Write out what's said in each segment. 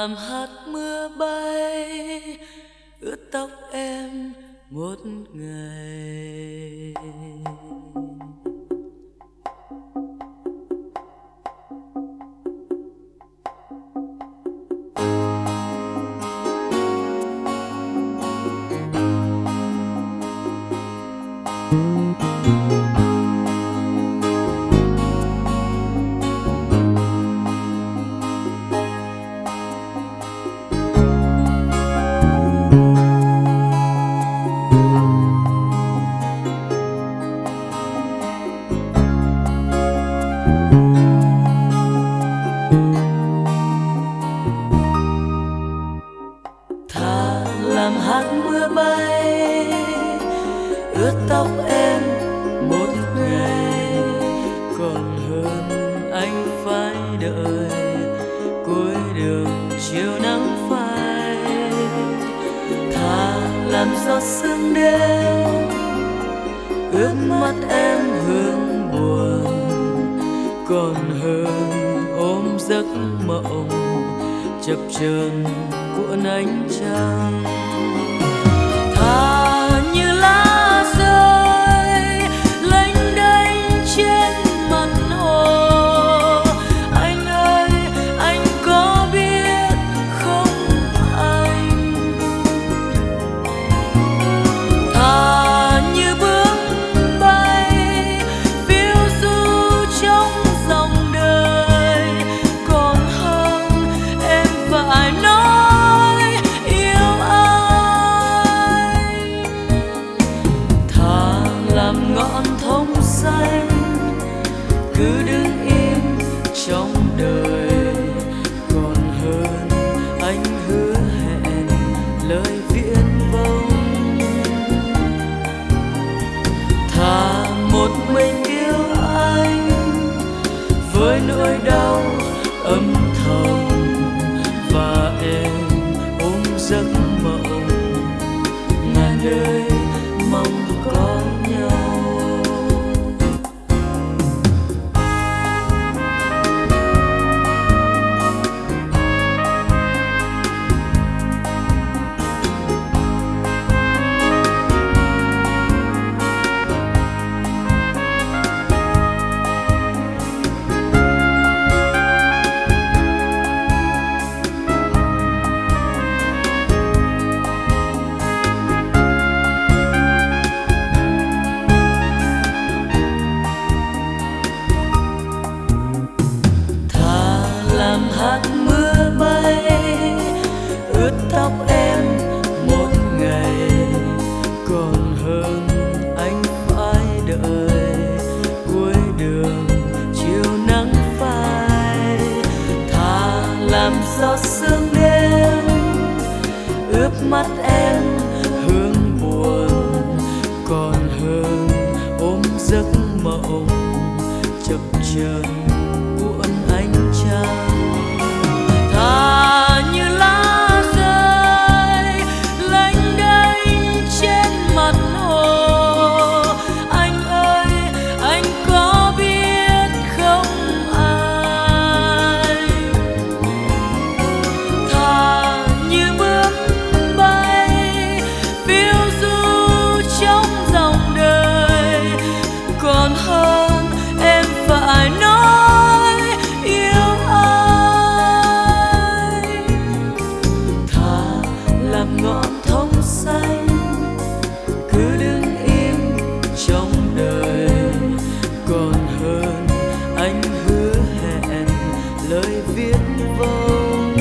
làm hạt mưa bay ướt tóc em một ngày. Làm hạt mưa bay ướt tóc em một ngày, còn hơn anh phải đợi cuối đường chiều nắng phai. Thà làm giọt sương đêm ướt mắt em hương buồn, còn hơn ôm giấc mộng chập chờn cuộn ánh trăng. Thà như lá rơi lênh đênh trên mặt hồ, anh ơi anh có biết không anh? Thà như bước bay phiêu du trong dòng đời, còn hơn em phải nói yêu anh. Thà làm ngọn thông xanh cứ đứng im trong đời, còn hơn anh hứa hẹn lời viễn vông. Thà một mình yêu anh với nỗi đau âm thầm, và em ôm giấc mộng ngàn đời mong có nhau. Làm hạt mưa bay ướt tóc em một ngày, còn hơn anh phải đợi cuối đường chiều nắng phai. Thà làm giọt sương đêm ướp mắt em hương buồn, còn hơn ôm giấc mộng chập chờn cuộn ánh trăng. Thà như lá rơi lênh đênh trên mặt hồ, anh ơi anh có biết không anh? Thà như bước bay phiêu du trong dòng đời, còn hơn em phải nói yêu anh. Thà làm ngọn thông xanh cứ đứng im trong đời, còn hơn anh hứa hẹn lời viễn vông.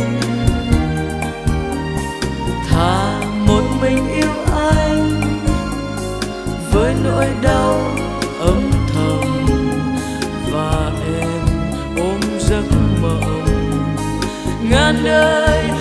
Thà một mình yêu anh với nỗi đau âm thầm, và em ôm giấc mộng ngàn đời